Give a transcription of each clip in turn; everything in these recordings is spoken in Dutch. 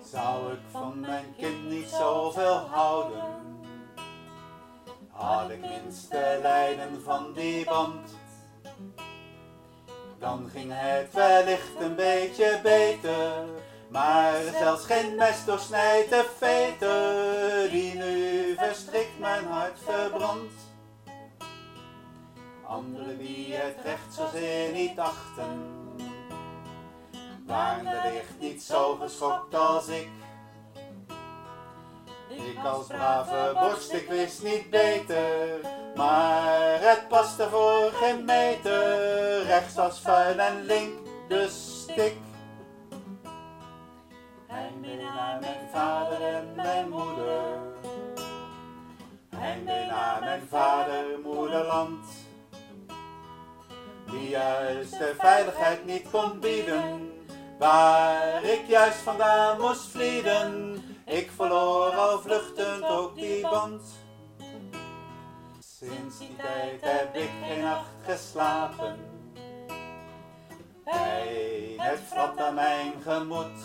Zou ik van mijn kind niet zoveel houden, had ik minste lijden van die band. Dan ging het wellicht een beetje beter, maar zelfs geen mes doorsnijdt de veten, die nu verstrikt mijn hart verbrandt. Anderen die het recht zozeer niet achten, waren wellicht niet zo geschokt als ik. Ik als brave borst, ik wist niet beter, maar het paste voor geen meter, rechts als vuil en link de stik. Heimwee naar mijn vader en mijn moeder, heimwee naar mijn vader, moederland, die juist de veiligheid niet kon bieden, waar ik juist vandaan moest vlieden. Ik verloor al vluchtend ook die band. Sinds die tijd heb ik geen nacht geslapen, pijn het vlat aan mijn gemoed.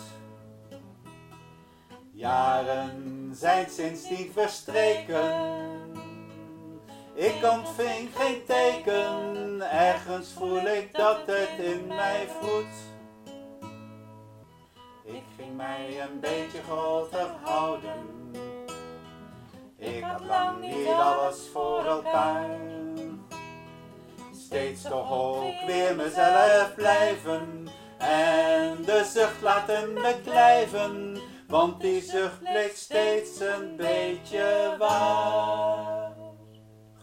Jaren zijn sindsdien verstreken, ik ontving geen teken, ergens voel ik dat het in mij voedt. Ik ging mij een beetje groter houden, ik had lang niet alles voor elkaar. Steeds toch ook weer mezelf blijven en de zucht laten me blijven, want die zucht bleek steeds een beetje waar.